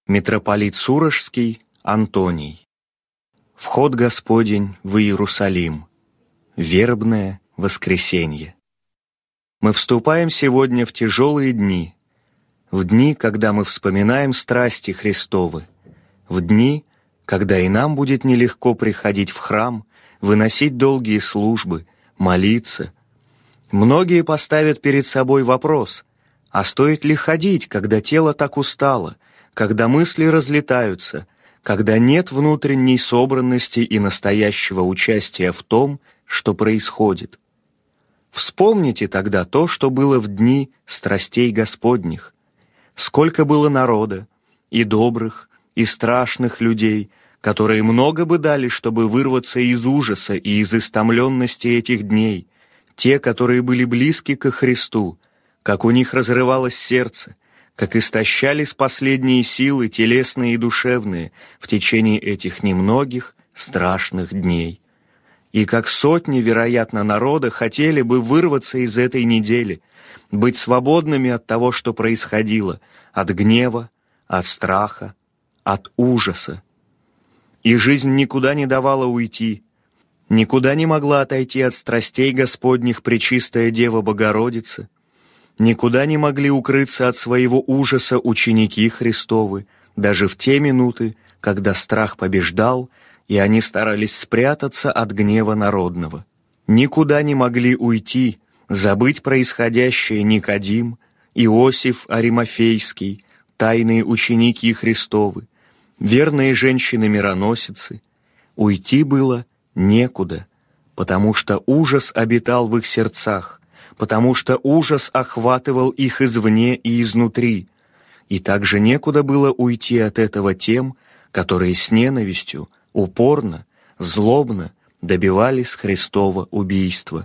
Митрополит Сурожский Антоний. Вход Господень в Иерусалим. Вербное воскресенье. Мы вступаем сегодня в тяжелые дни, в дни, когда мы вспоминаем страсти Христовы, в дни, когда и нам будет нелегко приходить в храм, выносить долгие службы, молиться. Многие поставят перед собой вопрос, а стоит ли ходить, когда тело так устало, когда мысли разлетаются, когда нет внутренней собранности и настоящего участия в том, что происходит. Вспомните тогда то, что было в дни страстей Господних. Сколько было народа, и добрых, и страшных людей, которые много бы дали, чтобы вырваться из ужаса и из истомленности этих дней, те, которые были близки ко Христу, как у них разрывалось сердце, как истощались последние силы, телесные и душевные, в течение этих немногих страшных дней. И как сотни, вероятно, народа хотели бы вырваться из этой недели, быть свободными от того, что происходило, от гнева, от страха, от ужаса. И жизнь никуда не давала уйти, никуда не могла отойти от страстей Господних Пречистая Дева Богородица, никуда не могли укрыться от своего ужаса ученики Христовы, даже в те минуты, когда страх побеждал, и они старались спрятаться от гнева народного. Никуда не могли уйти, забыть происходящее Никодим, Иосиф Аримафейский, тайные ученики Христовы, верные женщины-мироносицы. Уйти было некуда, потому что ужас обитал в их сердцах, потому что ужас охватывал их извне и изнутри, и также некуда было уйти от этого тем, которые с ненавистью, упорно, злобно добивались Христова убийства.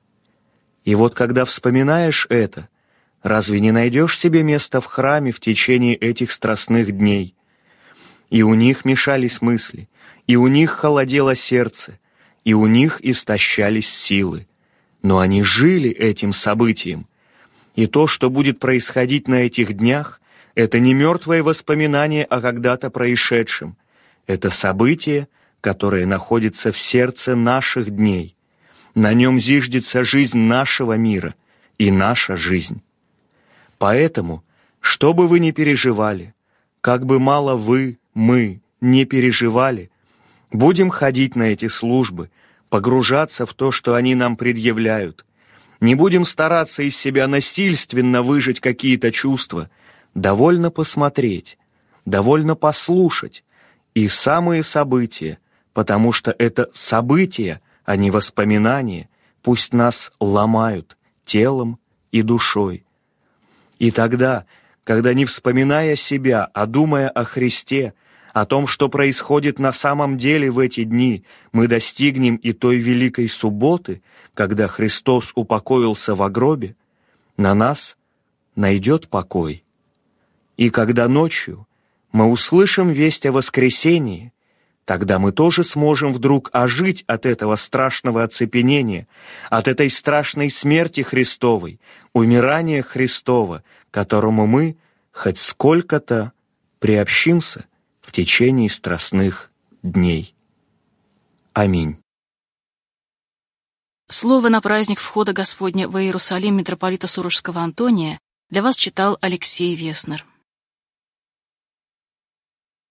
И вот когда вспоминаешь это, разве не найдешь себе места в храме в течение этих страстных дней? И у них мешались мысли, и у них холодело сердце, и у них истощались силы. Но они жили этим событием. И то, что будет происходить на этих днях, это не мертвое воспоминание о когда-то происшедшем. Это событие, которое находится в сердце наших дней. На нем зиждется жизнь нашего мира и наша жизнь. Поэтому, что бы вы ни переживали, как бы мало вы, мы не переживали, будем ходить на эти службы, погружаться в то, что они нам предъявляют. Не будем стараться из себя насильственно выжать какие-то чувства. Довольно посмотреть, довольно послушать. И самые события, потому что это события, а не воспоминания, пусть нас ломают телом и душой. И тогда, когда не вспоминая себя, а думая о Христе, о том, что происходит на самом деле в эти дни, мы достигнем и той великой субботы, когда Христос упокоился во гробе, на нас найдет покой. И когда ночью мы услышим весть о воскресении, тогда мы тоже сможем вдруг ожить от этого страшного оцепенения, от этой страшной смерти Христовой, умирания Христова, которому мы хоть сколько-то приобщимся в течение страстных дней. Аминь. Слово на праздник входа Господня в Иерусалим митрополита Сурожского Антония для вас читал Алексей Веснер.